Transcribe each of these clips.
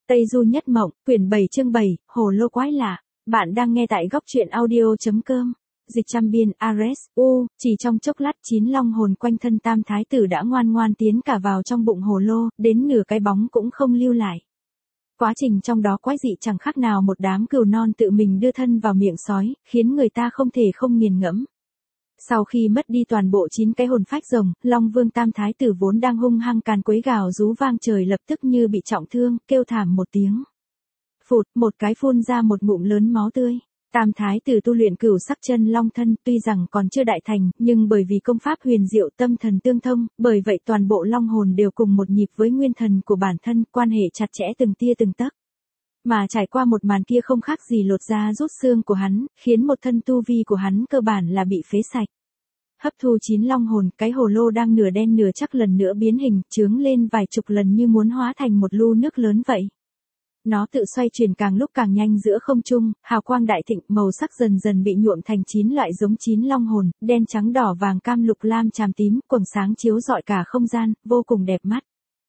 Tây Du Nhất Mộng, quyển 7 chương 7, Hồ Lô Quái Lạ. Bạn đang nghe tại góc truyện audio.com. Dịch trăm biên Ares, chỉ trong chốc lát 9 long hồn quanh thân Tam Thái Tử đã ngoan ngoan tiến cả vào trong bụng hồ lô, đến nửa cái bóng cũng không lưu lại. Quá trình trong đó quái dị chẳng khác nào một đám cừu non tự mình đưa thân vào miệng sói, khiến người ta không thể không nghiền ngẫm. Sau khi mất đi toàn bộ 9 cái hồn phách rồng, Long Vương Tam Thái Tử vốn đang hung hăng càn quấy gào rú vang trời lập tức như bị trọng thương, kêu thảm một tiếng. Phụt, một cái phun ra một ngụm lớn máu tươi. Tam Thái Tử tu luyện cửu sắc chân long thân, tuy rằng còn chưa đại thành, nhưng bởi vì công pháp huyền diệu tâm thần tương thông, bởi vậy toàn bộ long hồn đều cùng một nhịp với nguyên thần của bản thân, quan hệ chặt chẽ từng tia từng tấc. Mà trải qua một màn kia không khác gì lột da rút xương của hắn, khiến một thân tu vi của hắn cơ bản là bị phế sạch. Hấp thu 9 long hồn, cái hồ lô đang nửa đen nửa chắc lần nữa biến hình, chướng lên vài chục lần như muốn hóa thành một lu nước lớn vậy. Nó tự xoay chuyển càng lúc càng nhanh giữa không trung, hào quang đại thịnh, màu sắc dần dần bị nhuộm thành 9 loại giống 9 long hồn, đen trắng đỏ vàng cam lục lam chàm tím, quầng sáng chiếu rọi cả không gian, vô cùng đẹp mắt.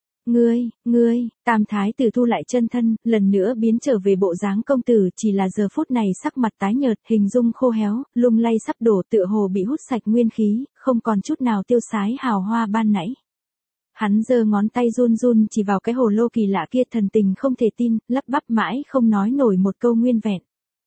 Ngươi, Tam Thái Tử thu lại chân thân, lần nữa biến trở về bộ dáng công tử, chỉ là giờ phút này sắc mặt tái nhợt, hình dung khô héo, lung lay sắp đổ, tựa hồ bị hút sạch nguyên khí, không còn chút nào tiêu sái hào hoa ban nãy. Hắn giơ ngón tay run run chỉ vào cái hồ lô kỳ lạ kia, thần tình không thể tin, lắp bắp mãi không nói nổi một câu nguyên vẹn.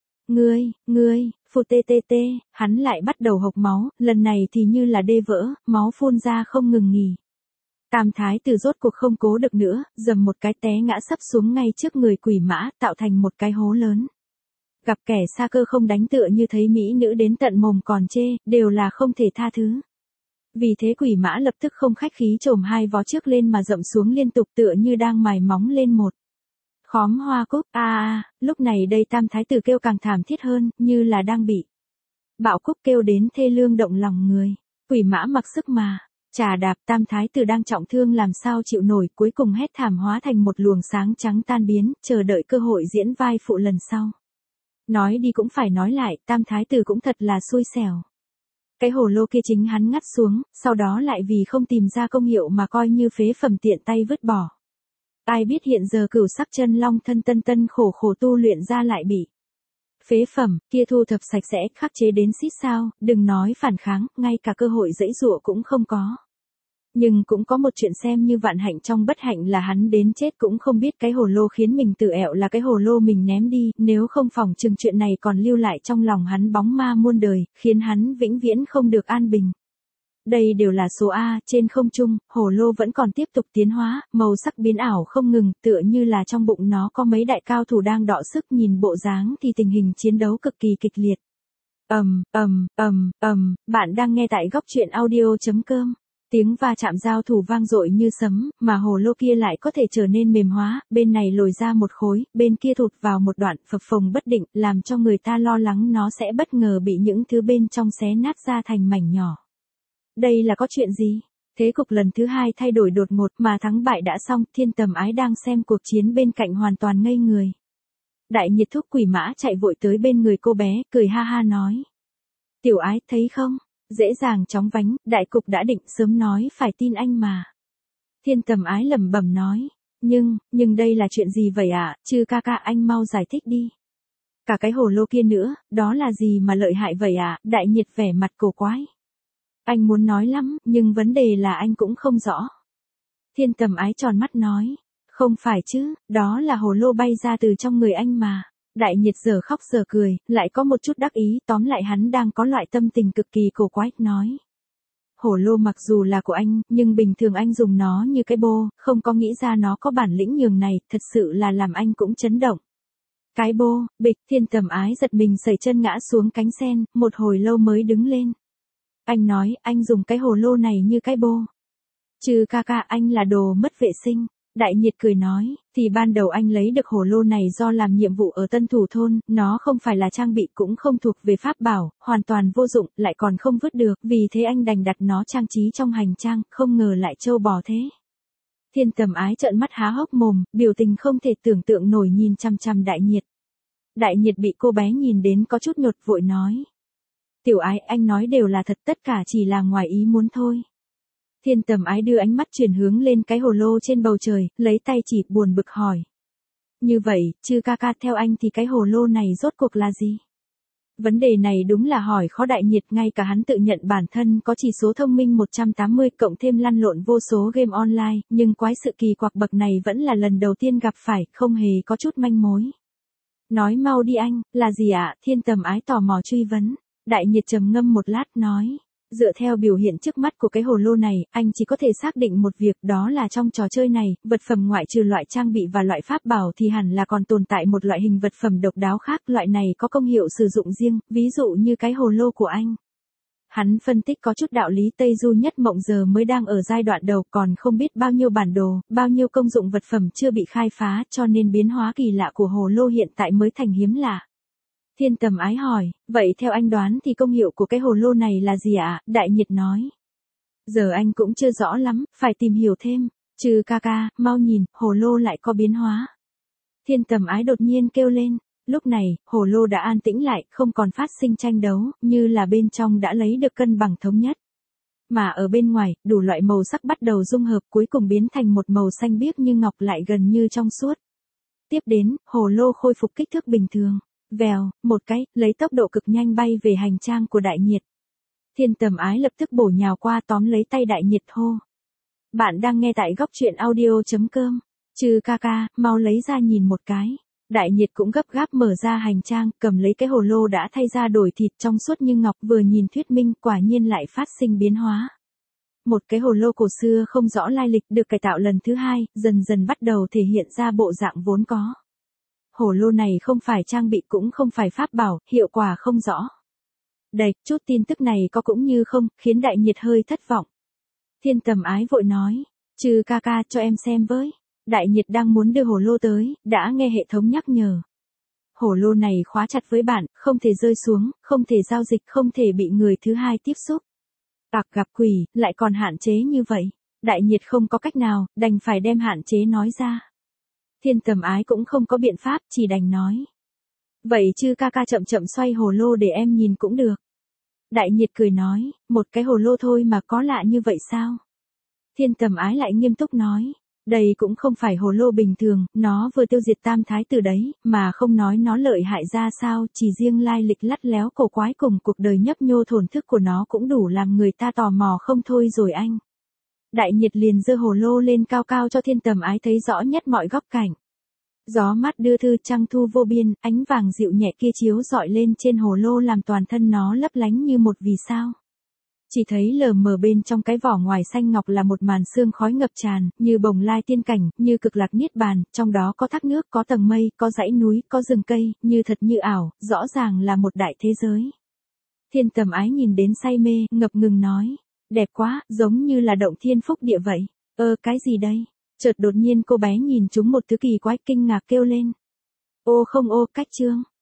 Ngươi, phù tê, hắn lại bắt đầu hộc máu, lần này thì như là đê vỡ, máu phun ra không ngừng nghỉ. Tam Thái Tử rốt cuộc không cố được nữa, dầm một cái té ngã sấp xuống ngay trước người quỷ mã, tạo thành một cái hố lớn. Gặp kẻ xa cơ không đánh tựa như thấy mỹ nữ đến tận mồm còn chê, đều là không thể tha thứ. Vì thế quỷ mã lập tức không khách khí chồm hai vó trước lên mà dậm xuống liên tục tựa như đang mài móng lên một khóm hoa cúc. Lúc này đây Tam Thái Tử kêu càng thảm thiết hơn, như là đang bị bạo cúc kêu đến thê lương động lòng người. Quỷ mã mặc sức mà chà đạp, Tam Thái Tử đang trọng thương làm sao chịu nổi, cuối cùng hét thảm hóa thành một luồng sáng trắng tan biến, chờ đợi cơ hội diễn vai phụ lần sau. Nói đi cũng phải nói lại, Tam Thái Tử cũng thật là xui xẻo. Cái hồ lô kia chính hắn ngắt xuống, sau đó lại vì không tìm ra công hiệu mà coi như phế phẩm tiện tay vứt bỏ. Ai biết hiện giờ cửu sắc chân long thân tân khổ tu luyện ra lại bị phế phẩm, kia thu thập sạch sẽ, khắc chế đến xít sao, đừng nói phản kháng, ngay cả cơ hội giãy giụa cũng không có. Nhưng cũng có một chuyện xem như vạn hạnh trong bất hạnh là hắn đến chết cũng không biết cái hồ lô khiến mình tự ẹo là cái hồ lô mình ném đi, nếu không phòng chừng chuyện này còn lưu lại trong lòng hắn bóng ma muôn đời, khiến hắn vĩnh viễn không được an bình. Đây đều là số A, trên không trung, hồ lô vẫn còn tiếp tục tiến hóa, màu sắc biến ảo không ngừng, tựa như là trong bụng nó có mấy đại cao thủ đang đọ sức, nhìn bộ dáng thì tình hình chiến đấu cực kỳ kịch liệt. Bạn đang nghe tại góc truyện audio.com. Tiếng va chạm giao thủ vang dội như sấm, mà hồ lô kia lại có thể trở nên mềm hóa, bên này lồi ra một khối, bên kia thụt vào một đoạn, phập phồng bất định, làm cho người ta lo lắng nó sẽ bất ngờ bị những thứ bên trong xé nát ra thành mảnh nhỏ. Đây là có chuyện gì? Thế cục lần thứ hai thay đổi đột ngột, mà thắng bại đã xong, Thiên Tầm Ái đang xem cuộc chiến bên cạnh hoàn toàn ngây người. Đại Nhiệt thúc quỷ mã chạy vội tới bên người cô bé, cười ha ha nói. Tiểu Ái, thấy không? Dễ dàng chóng vánh, đại cục đã định, sớm nói phải tin anh mà. Thiên Tầm Ái lẩm bẩm nói. Nhưng đây là chuyện gì vậy ạ? Chư ca ca, anh mau giải thích đi. Cả cái hồ lô kia nữa, đó là gì mà lợi hại vậy ạ? Đại Nhiệt vẻ mặt cổ quái. Anh muốn nói lắm, nhưng vấn đề là anh cũng không rõ. Thiên Tầm Ái tròn mắt nói. Không phải chứ, đó là hồ lô bay ra từ trong người anh mà. Đại Nhiệt giờ khóc giờ cười, lại có một chút đắc ý, tóm lại hắn đang có loại tâm tình cực kỳ cổ quái, nói. Hồ lô mặc dù là của anh, nhưng bình thường anh dùng nó như cái bô, không có nghĩ ra nó có bản lĩnh nhường này, thật sự là làm anh cũng chấn động. Cái bô, bịch, Thiên Tầm Ái giật mình sẩy chân ngã xuống cánh sen, một hồi lâu mới đứng lên. Anh nói, anh dùng cái hồ lô này như cái bô. Chứ ca ca, anh là đồ mất vệ sinh. Đại Nhiệt cười nói, thì ban đầu anh lấy được hồ lô này do làm nhiệm vụ ở Tân Thủ Thôn, nó không phải là trang bị cũng không thuộc về pháp bảo, hoàn toàn vô dụng, lại còn không vứt được, vì thế anh đành đặt nó trang trí trong hành trang, không ngờ lại trâu bò thế. Thiên Tầm Ái trợn mắt há hốc mồm, biểu tình không thể tưởng tượng nổi nhìn chằm chằm Đại Nhiệt. Đại Nhiệt bị cô bé nhìn đến có chút nhột, vội nói. Tiểu Ái, anh nói đều là thật, tất cả chỉ là ngoài ý muốn thôi. Thiên Tầm Ái đưa ánh mắt chuyển hướng lên cái hồ lô trên bầu trời, lấy tay chỉ, buồn bực hỏi. Như vậy, chư ca ca theo anh thì cái hồ lô này rốt cuộc là gì? Vấn đề này đúng là hỏi khó Đại Nhiệt, ngay cả hắn tự nhận bản thân có chỉ số thông minh 180 cộng thêm lăn lộn vô số game online, nhưng quái sự kỳ quặc bậc này vẫn là lần đầu tiên gặp phải, không hề có chút manh mối. Nói mau đi anh, là gì ạ? Thiên Tầm Ái tò mò truy vấn. Đại Nhiệt trầm ngâm một lát nói. Dựa theo biểu hiện trước mắt của cái hồ lô này, anh chỉ có thể xác định một việc, đó là trong trò chơi này, vật phẩm ngoại trừ loại trang bị và loại pháp bảo thì hẳn là còn tồn tại một loại hình vật phẩm độc đáo khác, loại này có công hiệu sử dụng riêng, ví dụ như cái hồ lô của anh. Hắn phân tích có chút đạo lý, Tây Du Nhất Mộng giờ mới đang ở giai đoạn đầu, còn không biết bao nhiêu bản đồ, bao nhiêu công dụng vật phẩm chưa bị khai phá, cho nên biến hóa kỳ lạ của hồ lô hiện tại mới thành hiếm lạ. Thiên Tầm Ái hỏi, vậy theo anh đoán thì công hiệu của cái hồ lô này là gì ạ? Đại Nhiệt nói. Giờ anh cũng chưa rõ lắm, phải tìm hiểu thêm. Chư ca ca, mau nhìn, hồ lô lại có biến hóa. Thiên Tầm Ái đột nhiên kêu lên. Lúc này, hồ lô đã an tĩnh lại, không còn phát sinh tranh đấu, như là bên trong đã lấy được cân bằng thống nhất. Mà ở bên ngoài, đủ loại màu sắc bắt đầu dung hợp, cuối cùng biến thành một màu xanh biếc như ngọc, lại gần như trong suốt. Tiếp đến, hồ lô khôi phục kích thước bình thường. Vèo, một cái, lấy tốc độ cực nhanh bay về hành trang của Đại Nhiệt. Thiên Tầm Ái lập tức bổ nhào qua tóm lấy tay Đại Nhiệt hô. Bạn đang nghe tại góc truyện audio.com. Chư ca ca, mau lấy ra nhìn một cái. Đại Nhiệt cũng gấp gáp mở ra hành trang, cầm lấy cái hồ lô đã thay ra đổi thịt trong suốt như ngọc, vừa nhìn thuyết minh, quả nhiên lại phát sinh biến hóa. Một cái hồ lô cổ xưa không rõ lai lịch được cải tạo lần thứ hai, dần dần bắt đầu thể hiện ra bộ dạng vốn có. Hồ lô này không phải trang bị cũng không phải pháp bảo, hiệu quả không rõ. Đầy, chút tin tức này có cũng như không, khiến Đại Nhiệt hơi thất vọng. Thiên Tầm Ái vội nói, chư ca ca cho em xem với. Đại Nhiệt đang muốn đưa hồ lô tới, đã nghe hệ thống nhắc nhở. Hồ lô này khóa chặt với bạn, không thể rơi xuống, không thể giao dịch, không thể bị người thứ hai tiếp xúc. Gặp quỷ, lại còn hạn chế như vậy. Đại Nhiệt không có cách nào, đành phải đem hạn chế nói ra. Thiên Tầm Ái cũng không có biện pháp, chỉ đành nói. Vậy chư ca ca chậm chậm xoay hồ lô để em nhìn cũng được. Đại Nhiệt cười nói, một cái hồ lô thôi mà có lạ như vậy sao? Thiên Tầm Ái lại nghiêm túc nói, đây cũng không phải hồ lô bình thường, nó vừa tiêu diệt Tam Thái Tử đấy, mà không nói nó lợi hại ra sao, chỉ riêng lai lịch lắt léo cổ quái cùng cuộc đời nhấp nhô thổn thức của nó cũng đủ làm người ta tò mò không thôi rồi anh. Đại Nhiệt liền giơ hồ lô lên cao cao cho Thiên Tầm Ái thấy rõ nhất mọi góc cảnh. Gió mát đưa thư trăng thu vô biên, ánh vàng dịu nhẹ kia chiếu rọi lên trên hồ lô làm toàn thân nó lấp lánh như một vì sao. Chỉ thấy lờ mờ bên trong cái vỏ ngoài xanh ngọc là một màn sương khói ngập tràn, như bồng lai tiên cảnh, như cực lạc niết bàn, trong đó có thác nước, có tầng mây, có dãy núi, có rừng cây, như thật như ảo, rõ ràng là một đại thế giới. Thiên Tầm Ái nhìn đến say mê, ngập ngừng nói, đẹp quá, giống như là động thiên phúc địa vậy. Cái gì đây? Chợt đột nhiên cô bé nhìn trúng một thứ kỳ quái, kinh ngạc kêu lên. Ô không ô, cách chương.